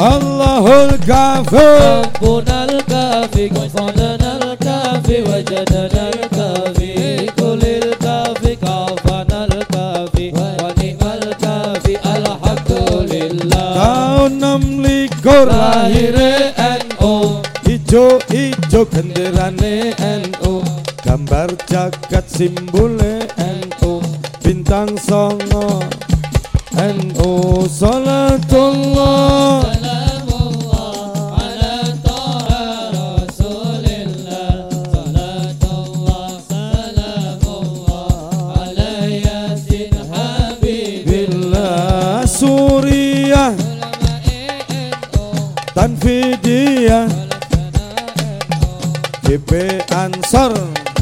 Allahul Kafi Rabbunal Kafi Qafanal Kafi Wajadanal Kafi Kulil Kafi Kafanal Kafi Wa ni'mal Kafi Alhamdulillah. Tahun 26 lahire NU, ijo-ijo genderane NU, gambar jagat simbole NU, bintang songo NU. Salatullah Salamullah ala Taha Rasulillah. Salatullah salamullah ala Yasin Habibillah. Billah Suriah Tanfidiyah GP Ansor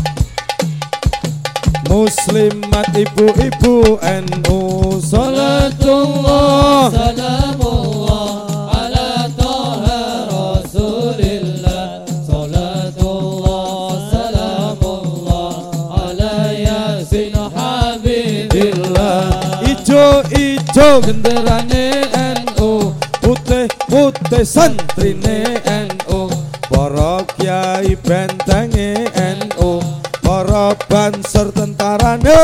Muslimat ibu-ibu NU. Salatullah Salamullah ala Taha Rasulillah. Salatullah salamullah ala Yasin Habibillah. Ijo-ijo genderane NU, putih-putih santrine NU, para kiai bentenge NU, para banser tentarane.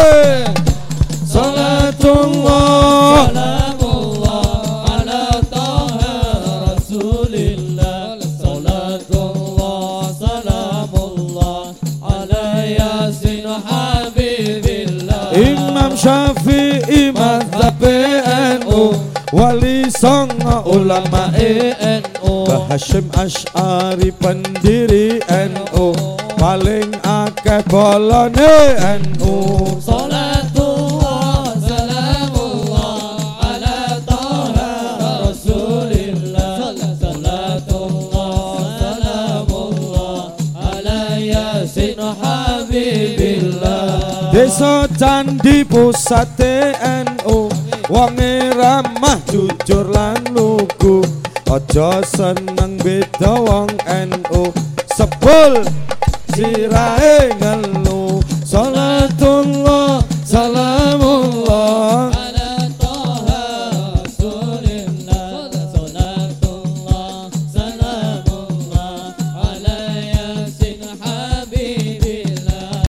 Salatullah Salamullah ala Taha Rasulillah. Salatullah salamullah ala Yasin Habibillah. Imam Syafi'i mazhab NU, wali songo ulama NU. Mbah Hasyim Asy'ari pendiri NU, paling akeh bolone NU. Salatullah salamullah ala Taha Rasulillah. Salatullah salamullah ala Yasin Habibillah. Desa Candi pusate NU, wonge ramah jujur lan lugu, aja seneng beda wong NU, sepul sirahe